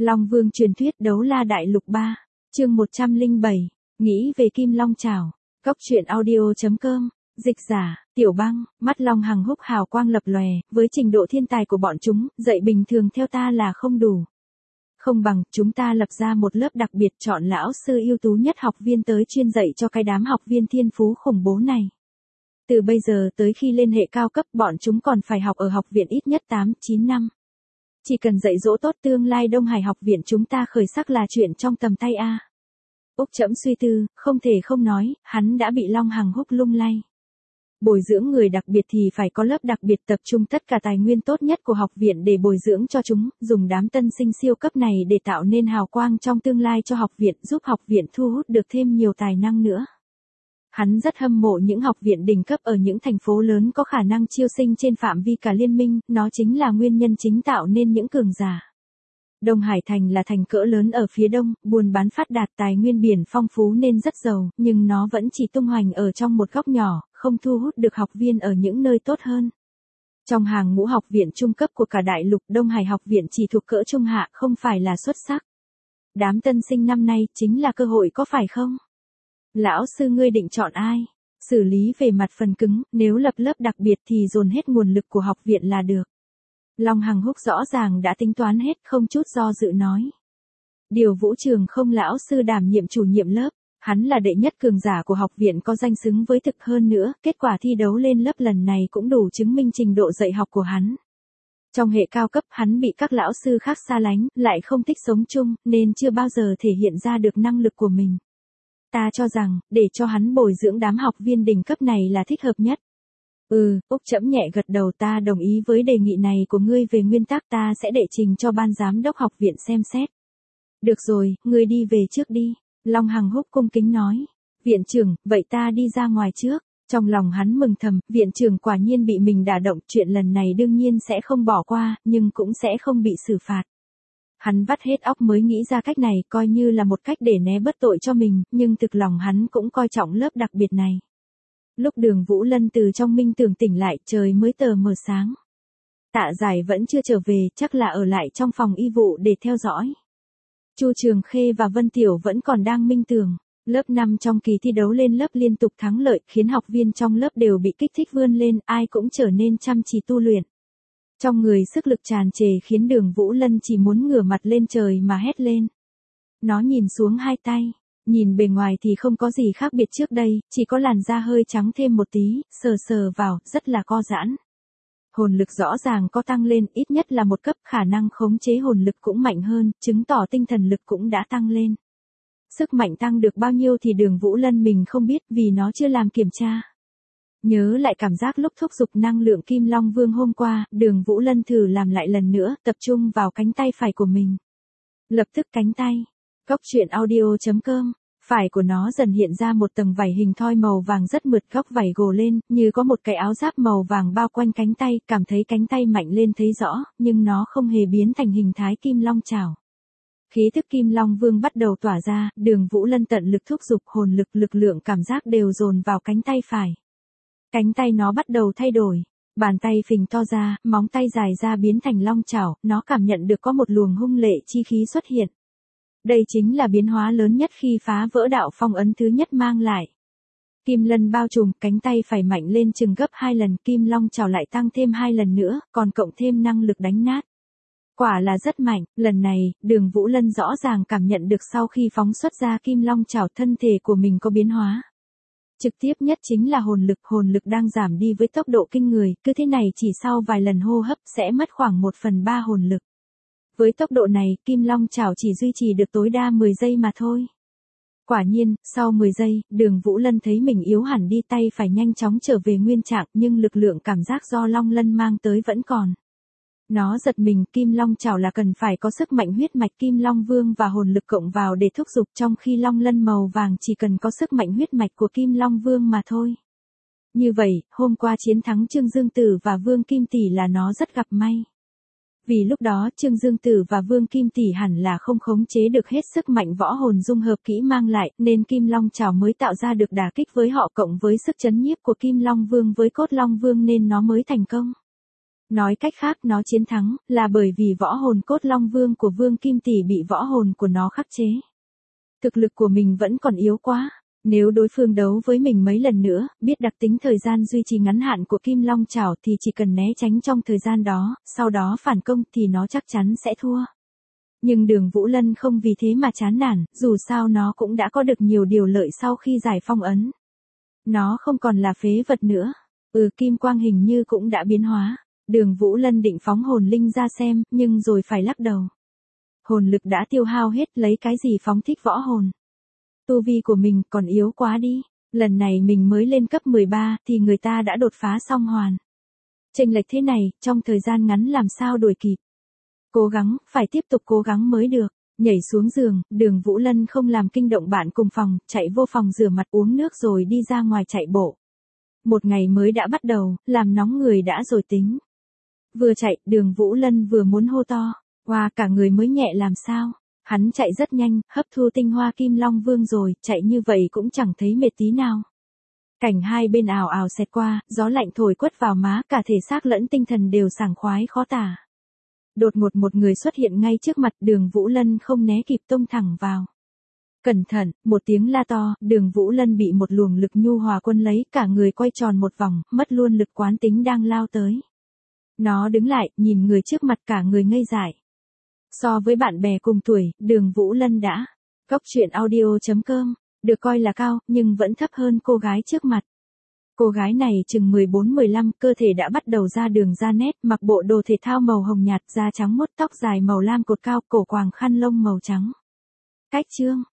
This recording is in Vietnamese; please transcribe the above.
Long Vương truyền thuyết đấu la đại lục 3, chương 107, nghĩ về Kim Long Chảo. Cốc truyện audio.com, dịch giả, Tiểu Băng, mắt Long Hằng húc hào quang lập lòe, với trình độ thiên tài của bọn chúng, dạy bình thường theo ta là không đủ. Không bằng, chúng ta lập ra một lớp đặc biệt chọn lão sư ưu tú nhất học viên tới chuyên dạy cho cái đám học viên thiên phú khủng bố này. Từ bây giờ tới khi lên hệ cao cấp bọn chúng còn phải học ở học viện ít nhất 8-9 năm. Chỉ cần dạy dỗ tốt tương lai Đông Hải học viện chúng ta khởi sắc là chuyện trong tầm tay a. Úc Trẫm suy tư, không thể không nói, hắn đã bị Long Hằng húc lung lay. Bồi dưỡng người đặc biệt thì phải có lớp đặc biệt tập trung tất cả tài nguyên tốt nhất của học viện để bồi dưỡng cho chúng, dùng đám tân sinh siêu cấp này để tạo nên hào quang trong tương lai cho học viện, giúp học viện thu hút được thêm nhiều tài năng nữa. Hắn rất hâm mộ những học viện đỉnh cấp ở những thành phố lớn có khả năng chiêu sinh trên phạm vi cả liên minh, nó chính là nguyên nhân chính tạo nên những cường giả. Đông Hải Thành là thành cỡ lớn ở phía đông, buôn bán phát đạt, tài nguyên biển phong phú nên rất giàu, nhưng nó vẫn chỉ tung hoành ở trong một góc nhỏ, không thu hút được học viên ở những nơi tốt hơn. Trong hàng ngũ học viện trung cấp của cả đại lục, Đông Hải học viện chỉ thuộc cỡ trung hạ, không phải là xuất sắc. Đám tân sinh năm nay chính là cơ hội có phải không? Lão sư ngươi định chọn ai? Xử lý về mặt phần cứng, nếu lập lớp đặc biệt thì dồn hết nguồn lực của học viện là được. Long Hằng húc rõ ràng đã tính toán hết, không chút do dự nói. Điều Vũ Trường không lão sư đảm nhiệm chủ nhiệm lớp, hắn là đệ nhất cường giả của học viện có danh xứng với thực hơn nữa, kết quả thi đấu lên lớp lần này cũng đủ chứng minh trình độ dạy học của hắn. Trong hệ cao cấp hắn bị các lão sư khác xa lánh, lại không thích sống chung, nên chưa bao giờ thể hiện ra được năng lực của mình. Ta cho rằng, để cho hắn bồi dưỡng đám học viên đỉnh cấp này là thích hợp nhất. Úc Trẫm nhẹ gật đầu, ta đồng ý với đề nghị này của ngươi, về nguyên tắc ta sẽ đệ trình cho ban giám đốc học viện xem xét. Được rồi, ngươi đi về trước đi, Long Hằng húc cung kính nói. Viện trưởng, vậy ta đi ra ngoài trước. Trong lòng hắn mừng thầm, viện trưởng quả nhiên bị mình đả động, chuyện lần này đương nhiên sẽ không bỏ qua, nhưng cũng sẽ không bị xử phạt. Hắn vắt hết óc mới nghĩ ra cách này, coi như là một cách để né bất tội cho mình, nhưng thực lòng hắn cũng coi trọng lớp đặc biệt này. Lúc Đường Vũ Lân từ trong minh tưởng tỉnh lại, trời mới tờ mờ sáng. Tạ Giải vẫn chưa trở về, chắc là ở lại trong phòng y vụ để theo dõi. Chu Trường Khê và Vân Tiểu vẫn còn đang minh tưởng. Lớp 5 trong kỳ thi đấu lên lớp liên tục thắng lợi, khiến học viên trong lớp đều bị kích thích vươn lên, ai cũng trở nên chăm chỉ tu luyện. Trong người sức lực tràn trề khiến Đường Vũ Lân chỉ muốn ngửa mặt lên trời mà hét lên. Nó nhìn xuống hai tay, nhìn bề ngoài thì không có gì khác biệt trước đây, chỉ có làn da hơi trắng thêm một tí, sờ sờ vào, rất là co giãn. Hồn lực rõ ràng có tăng lên, ít nhất là một cấp, khả năng khống chế hồn lực cũng mạnh hơn, chứng tỏ tinh thần lực cũng đã tăng lên. Sức mạnh tăng được bao nhiêu thì Đường Vũ Lân mình không biết, vì nó chưa làm kiểm tra. Nhớ lại cảm giác lúc thúc giục năng lượng Kim Long Vương hôm qua, Đường Vũ Lân thử làm lại lần nữa, tập trung vào cánh tay phải của mình. Lập tức cánh tay. Cốc truyện audio.com, phải của nó dần hiện ra một tầng vảy hình thoi màu vàng rất mượt, góc vảy gồ lên, như có một cái áo giáp màu vàng bao quanh cánh tay, cảm thấy cánh tay mạnh lên thấy rõ, nhưng nó không hề biến thành hình thái Kim Long Chảo. Khí thức Kim Long Vương bắt đầu tỏa ra, Đường Vũ Lân tận lực thúc giục hồn lực, lực lượng cảm giác đều dồn vào cánh tay phải. Cánh tay nó bắt đầu thay đổi, bàn tay phình to ra, móng tay dài ra biến thành long chảo, nó cảm nhận được có một luồng hung lệ chi khí xuất hiện. Đây chính là biến hóa lớn nhất khi phá vỡ đạo phong ấn thứ nhất mang lại. Kim lân bao trùm, cánh tay phải mạnh lên chừng gấp 2 lần, Kim Long Chảo lại tăng thêm 2 lần nữa, còn cộng thêm năng lực đánh nát. Quả là rất mạnh, lần này, Đường Vũ Lân rõ ràng cảm nhận được sau khi phóng xuất ra Kim Long Chảo thân thể của mình có biến hóa. Trực tiếp nhất chính là hồn lực đang giảm đi với tốc độ kinh người, cứ thế này chỉ sau vài lần hô hấp sẽ mất khoảng 1/3 hồn lực. Với tốc độ này, Kim Long Chảo chỉ duy trì được tối đa 10 giây mà thôi. Quả nhiên, sau 10 giây, Đường Vũ Lân thấy mình yếu hẳn đi, tay phải nhanh chóng trở về nguyên trạng, nhưng lực lượng cảm giác do Long Lân mang tới vẫn còn. Nó giật mình, Kim Long Chảo là cần phải có sức mạnh huyết mạch Kim Long Vương và hồn lực cộng vào để thúc giục, trong khi Long Lân màu vàng chỉ cần có sức mạnh huyết mạch của Kim Long Vương mà thôi. Như vậy, hôm qua chiến thắng Trương Dương Tử và Vương Kim Tỷ là nó rất gặp may. Vì lúc đó Trương Dương Tử và Vương Kim Tỷ hẳn là không khống chế được hết sức mạnh võ hồn dung hợp kỹ mang lại, nên Kim Long Chảo mới tạo ra được đả kích với họ, cộng với sức chấn nhiếp của Kim Long Vương với Cốt Long Vương nên nó mới thành công. Nói cách khác nó chiến thắng, là bởi vì võ hồn cốt long vương của Vương Kim Tỷ bị võ hồn của nó khắc chế. Thực lực của mình vẫn còn yếu quá. Nếu đối phương đấu với mình mấy lần nữa, biết đặc tính thời gian duy trì ngắn hạn của Kim Long Chảo thì chỉ cần né tránh trong thời gian đó, sau đó phản công thì nó chắc chắn sẽ thua. Nhưng Đường Vũ Lân không vì thế mà chán nản, dù sao nó cũng đã có được nhiều điều lợi sau khi giải phong ấn. Nó không còn là phế vật nữa. Kim quang hình như cũng đã biến hóa. Đường Vũ Lân định phóng hồn linh ra xem, nhưng rồi phải lắc đầu. Hồn lực đã tiêu hao hết, lấy cái gì phóng thích võ hồn. Tu vi của mình còn yếu quá đi. Lần này mình mới lên cấp 13 thì người ta đã đột phá song hoàn. Chênh lệch thế này, trong thời gian ngắn làm sao đuổi kịp. Cố gắng, phải tiếp tục cố gắng mới được. Nhảy xuống giường, Đường Vũ Lân không làm kinh động bạn cùng phòng, chạy vô phòng rửa mặt uống nước rồi đi ra ngoài chạy bộ. Một ngày mới đã bắt đầu, làm nóng người đã rồi tính. Vừa chạy, Đường Vũ Lân vừa muốn hô to. Wow, cả người mới nhẹ làm sao. Hắn chạy rất nhanh, hấp thu tinh hoa Kim Long Vương rồi, chạy như vậy cũng chẳng thấy mệt tí nào. Cảnh hai bên ào ào xẹt qua, gió lạnh thổi quất vào má, cả thể xác lẫn tinh thần đều sảng khoái khó tả. Đột ngột một người xuất hiện ngay trước mặt, Đường Vũ Lân không né kịp tông thẳng vào. Cẩn thận, một tiếng la to, Đường Vũ Lân bị một luồng lực nhu hòa quân lấy, cả người quay tròn một vòng, mất luôn lực quán tính đang lao tới. Nó đứng lại, nhìn người trước mặt cả người ngây dại. So với bạn bè cùng tuổi, Đường Vũ Lân đã. Góc truyện audio.com, được coi là cao, nhưng vẫn thấp hơn cô gái trước mặt. Cô gái này chừng 14-15, cơ thể đã bắt đầu ra đường ra nét, mặc bộ đồ thể thao màu hồng nhạt, da trắng mốt, tóc dài màu lam cột cao, cổ quàng khăn lông màu trắng. Cách chương